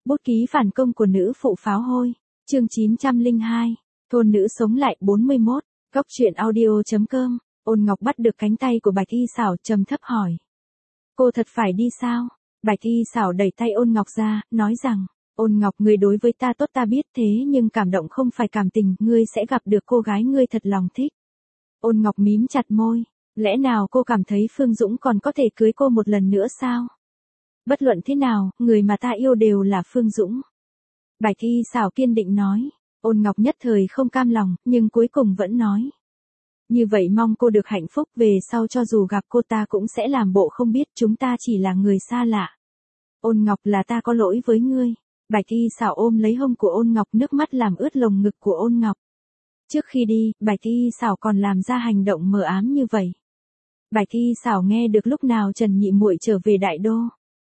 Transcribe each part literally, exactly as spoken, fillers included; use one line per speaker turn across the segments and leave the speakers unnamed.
Bút ký phản công của nữ phụ pháo hôi. Chương chín trăm lẻ hai. Thôn nữ sống lại bốn mươi mốt. Góc truyện audio chấm com. Ôn Ngọc bắt được cánh tay của Bạch Y Xảo, trầm thấp hỏi. Cô thật phải đi sao? Bạch Y Xảo đẩy tay Ôn Ngọc ra, nói rằng, Ôn Ngọc, ngươi đối với ta tốt ta biết, thế nhưng cảm động không phải cảm tình, ngươi sẽ gặp được cô gái ngươi thật lòng thích. Ôn Ngọc mím chặt môi, lẽ nào cô cảm thấy Phương Dũng còn có thể cưới cô một lần nữa sao? Bất luận thế nào, người mà ta yêu đều là Phương Dũng. Bạch Y Xảo kiên định nói. Ôn Ngọc nhất thời không cam lòng, nhưng cuối cùng vẫn nói. Như vậy mong cô được hạnh phúc, về sau cho dù gặp cô ta cũng sẽ làm bộ không biết, chúng ta chỉ là người xa lạ. Ôn Ngọc, là ta có lỗi với ngươi. Bạch Y Xảo ôm lấy hông của Ôn Ngọc, nước mắt làm ướt lồng ngực của Ôn Ngọc. Trước khi đi, Bạch Y Xảo còn làm ra hành động mờ ám như vậy. Bạch Y Xảo nghe được lúc nào Trần Nhị muội trở về Đại Đô.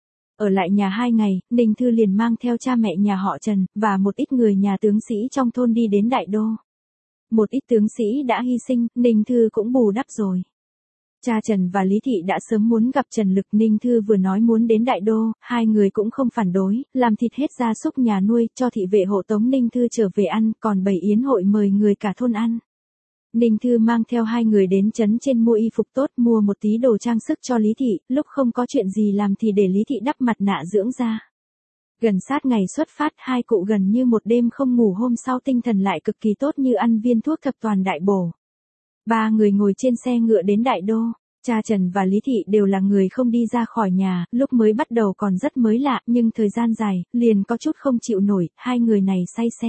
Ở lại nhà hai ngày, Ninh Thư liền mang theo cha mẹ nhà họ Trần, và một ít người nhà tướng sĩ trong thôn đi đến Đại Đô. Một ít tướng sĩ đã hy sinh, Ninh Thư cũng bù đắp rồi. Cha Trần và Lý Thị đã sớm muốn gặp Trần Lực, Ninh Thư vừa nói muốn đến Đại Đô, hai người cũng không phản đối, làm thịt hết gia súc nhà nuôi, cho thị vệ hộ tống Ninh Thư trở về ăn, còn bày yến hội mời người cả thôn ăn. Ninh Thư mang theo hai người đến trấn trên mua y phục tốt, mua một tí đồ trang sức cho Lý Thị, lúc không có chuyện gì làm thì để Lý Thị đắp mặt nạ dưỡng da. Gần sát ngày xuất phát, hai cụ gần như một đêm không ngủ, hôm sau tinh thần lại cực kỳ tốt như ăn viên thuốc thập toàn đại bổ. Ba người ngồi trên xe ngựa đến Đại Đô. Cha Trần và Lý Thị đều là người không đi ra khỏi nhà, lúc mới bắt đầu còn rất mới lạ, nhưng thời gian dài, liền có chút không chịu nổi, hai người này say xe.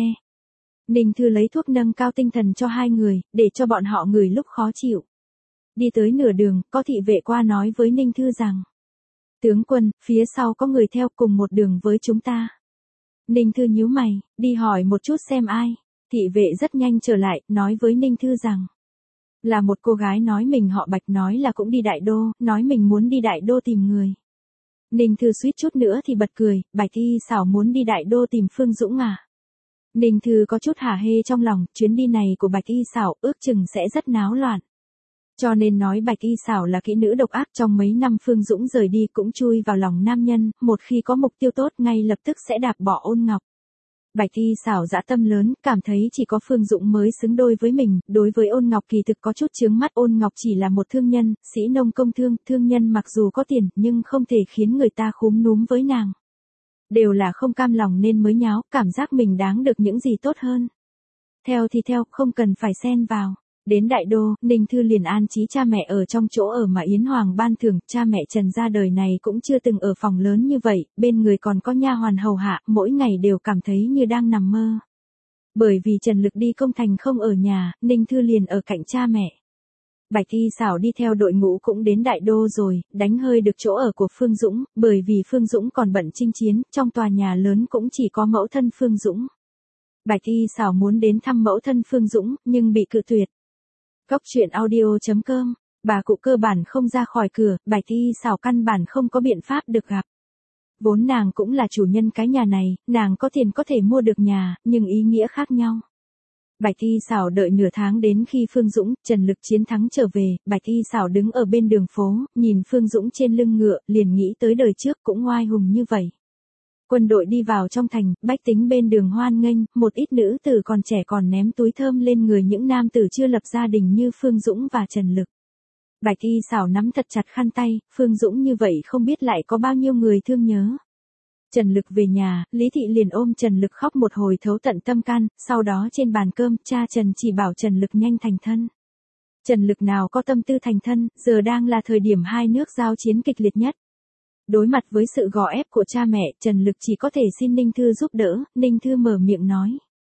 Ninh Thư lấy thuốc nâng cao tinh thần cho hai người, để cho bọn họ ngửi lúc khó chịu. Đi tới nửa đường, có thị vệ qua nói với Ninh Thư rằng. Tướng quân, phía sau có người theo cùng một đường với chúng ta. Ninh Thư nhíu mày, đi hỏi một chút xem ai. Thị vệ rất nhanh trở lại, nói với Ninh Thư rằng. Là một cô gái nói mình họ Bạch, nói là cũng đi Đại Đô, nói mình muốn đi Đại Đô tìm người. Ninh Thư suýt chút nữa thì bật cười, Bạch Y Xảo muốn đi Đại Đô tìm Phương Dũng à? Ninh Thư có chút hả hê trong lòng, chuyến đi này của Bạch Y Xảo ước chừng sẽ rất náo loạn. Cho nên nói Bạch Y Xảo là kỹ nữ độc ác, trong mấy năm Phương Dũng rời đi cũng chui vào lòng nam nhân, một khi có mục tiêu tốt ngay lập tức sẽ đạp bỏ Ôn Ngọc. Bạch Y Xảo dã tâm lớn, cảm thấy chỉ có Phương Dũng mới xứng đôi với mình, đối với Ôn Ngọc kỳ thực có chút chướng mắt. Ôn Ngọc chỉ là một thương nhân, sĩ nông công thương, thương nhân mặc dù có tiền, nhưng không thể khiến người ta khúm núm với nàng. Đều là không cam lòng nên mới nháo, cảm giác mình đáng được những gì tốt hơn. Theo thì theo, không cần phải xen vào. Đến Đại Đô, Ninh Thư liền an trí cha mẹ ở trong chỗ ở mà Yến Hoàng ban thưởng, cha mẹ Trần ra đời này cũng chưa từng ở phòng lớn như vậy, bên người còn có nha hoàn hầu hạ, mỗi ngày đều cảm thấy như đang nằm mơ. Bởi vì Trần Lực đi công thành không ở nhà, Ninh Thư liền ở cạnh cha mẹ. Bạch Y Xảo đi theo đội ngũ cũng đến Đại Đô rồi, đánh hơi được chỗ ở của Phương Dũng, bởi vì Phương Dũng còn bận chinh chiến, trong tòa nhà lớn cũng chỉ có mẫu thân Phương Dũng. Bạch Y Xảo muốn đến thăm mẫu thân Phương Dũng, nhưng bị cự tuyệt. Góc truyện audio chấm com. Bà cụ cơ bản không ra khỏi cửa, Bạch Y Xảo căn bản không có biện pháp được gặp. Vốn nàng cũng là chủ nhân cái nhà này, nàng có tiền có thể mua được nhà, nhưng ý nghĩa khác nhau. Bạch Y Xảo đợi nửa tháng, đến khi Phương Dũng, Trần Lực chiến thắng trở về, Bạch Y Xảo đứng ở bên đường phố, nhìn Phương Dũng trên lưng ngựa, liền nghĩ tới đời trước cũng oai hùng như vậy. Quân đội đi vào trong thành, bách tính bên đường hoan nghênh, một ít nữ tử còn trẻ còn ném túi thơm lên người những nam tử chưa lập gia đình như Phương Dũng và Trần Lực. Bạch Y Xảo nắm thật chặt khăn tay, Phương Dũng như vậy không biết lại có bao nhiêu người thương nhớ. Trần Lực về nhà, Lý Thị liền ôm Trần Lực khóc một hồi thấu tận tâm can, sau đó trên bàn cơm, cha Trần chỉ bảo Trần Lực nhanh thành thân. Trần Lực nào có tâm tư thành thân, giờ đang là thời điểm hai nước giao chiến kịch liệt nhất. Đối mặt với sự gò ép của cha mẹ, Trần Lực chỉ có thể xin Ninh Thư giúp đỡ. Ninh Thư mở miệng nói.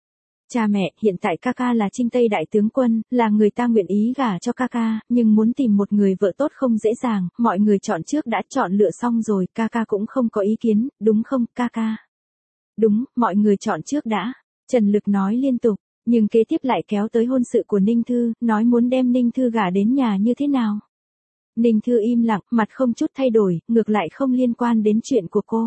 Cha mẹ, hiện tại ca ca là Trinh Tây đại tướng quân, là người ta nguyện ý gả cho ca ca, nhưng muốn tìm một người vợ tốt không dễ dàng, mọi người chọn trước đã chọn lựa xong rồi, ca ca cũng không có ý kiến, đúng không, ca ca? Đúng, mọi người chọn trước đã. Trần Lực nói liên tục, nhưng kế tiếp lại kéo tới hôn sự của Ninh Thư, nói muốn đem Ninh Thư gả đến nhà như thế nào. Ninh Thư im lặng, mặt không chút thay đổi, ngược lại không liên quan đến chuyện của cô.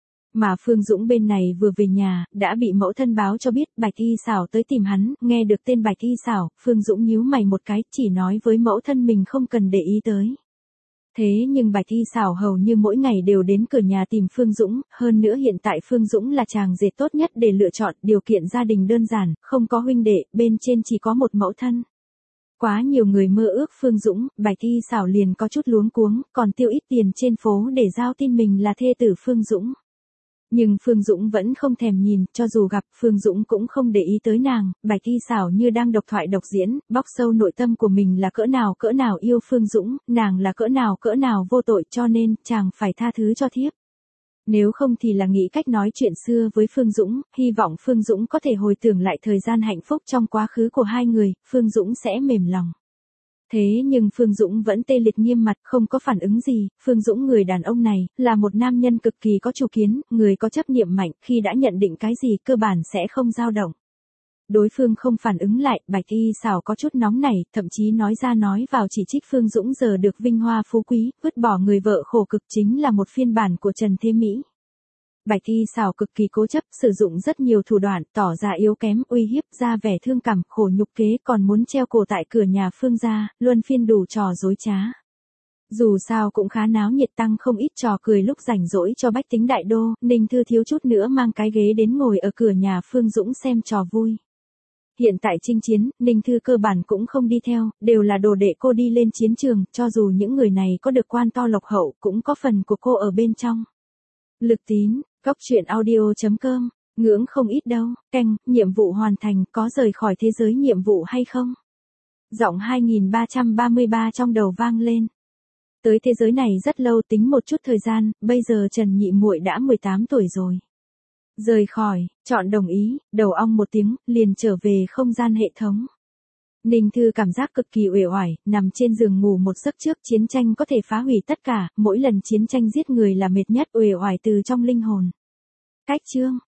Mà Phương Dũng bên này vừa về nhà, đã bị mẫu thân báo cho biết Bạch Y Xảo tới tìm hắn, nghe được tên Bạch Y Xảo, Phương Dũng nhíu mày một cái, chỉ nói với mẫu thân mình không cần để ý tới. Thế nhưng Bạch Y Xảo hầu như mỗi ngày đều đến cửa nhà tìm Phương Dũng, hơn nữa hiện tại Phương Dũng là chàng rể tốt nhất để lựa chọn, điều kiện gia đình đơn giản, không có huynh đệ, bên trên chỉ có một mẫu thân. Quá nhiều người mơ ước Phương Dũng, Bạch Y Xảo liền có chút luống cuống, còn tiêu ít tiền trên phố để giao tin mình là thê tử Phương Dũng. Nhưng Phương Dũng vẫn không thèm nhìn, cho dù gặp Phương Dũng cũng không để ý tới nàng, Bạch Y Xảo như đang độc thoại độc diễn, bóc sâu nội tâm của mình là cỡ nào cỡ nào yêu Phương Dũng, nàng là cỡ nào cỡ nào vô tội cho nên chàng phải tha thứ cho thiếp. Nếu không thì là nghĩ cách nói chuyện xưa với Phương Dũng, hy vọng Phương Dũng có thể hồi tưởng lại thời gian hạnh phúc trong quá khứ của hai người, Phương Dũng sẽ mềm lòng. Thế nhưng Phương Dũng vẫn tê liệt nghiêm mặt, không có phản ứng gì. Phương Dũng người đàn ông này, là một nam nhân cực kỳ có chủ kiến, người có chấp niệm mạnh, khi đã nhận định cái gì cơ bản sẽ không dao động. Đối phương không phản ứng lại, Bạch Y Xảo có chút nóng nảy, thậm chí nói ra nói vào chỉ trích Phương Dũng giờ được vinh hoa phú quý, vứt bỏ người vợ khổ cực chính là một phiên bản của Trần Thế Mỹ. Bạch Y Xảo cực kỳ cố chấp, sử dụng rất nhiều thủ đoạn, tỏ ra yếu kém, uy hiếp, ra vẻ thương cảm, khổ nhục kế, còn muốn treo cổ tại cửa nhà Phương gia, luân phiên đủ trò dối trá. Dù sao cũng khá náo nhiệt, tăng không ít trò cười lúc rảnh rỗi cho bách tính đại đô, Ninh Thư thiếu chút nữa mang cái ghế đến ngồi ở cửa nhà Phương Dũng xem trò vui. Hiện tại chinh chiến, Ninh Thư cơ bản cũng không đi theo, đều là đồ đệ cô đi lên chiến trường, cho dù những người này có được quan to lộc hậu, cũng có phần của cô ở bên trong. Lực Tín, Cóc Truyện Audio chấm com, ngưỡng không ít đâu, canh, nhiệm vụ hoàn thành, có rời khỏi thế giới nhiệm vụ hay không? Giọng hai nghìn ba trăm ba mươi ba trong đầu vang lên. Tới thế giới này rất lâu, tính một chút thời gian, bây giờ Trần Nhị muội đã mười tám tuổi rồi. Rời khỏi, chọn đồng ý, đầu ong một tiếng, liền trở về không gian hệ thống. Ninh Thư cảm giác cực kỳ uể oải, nằm trên giường ngủ một giấc trước chiến tranh có thể phá hủy tất cả, mỗi lần chiến tranh giết người là mệt nhất, uể oải từ trong linh hồn. Cách chương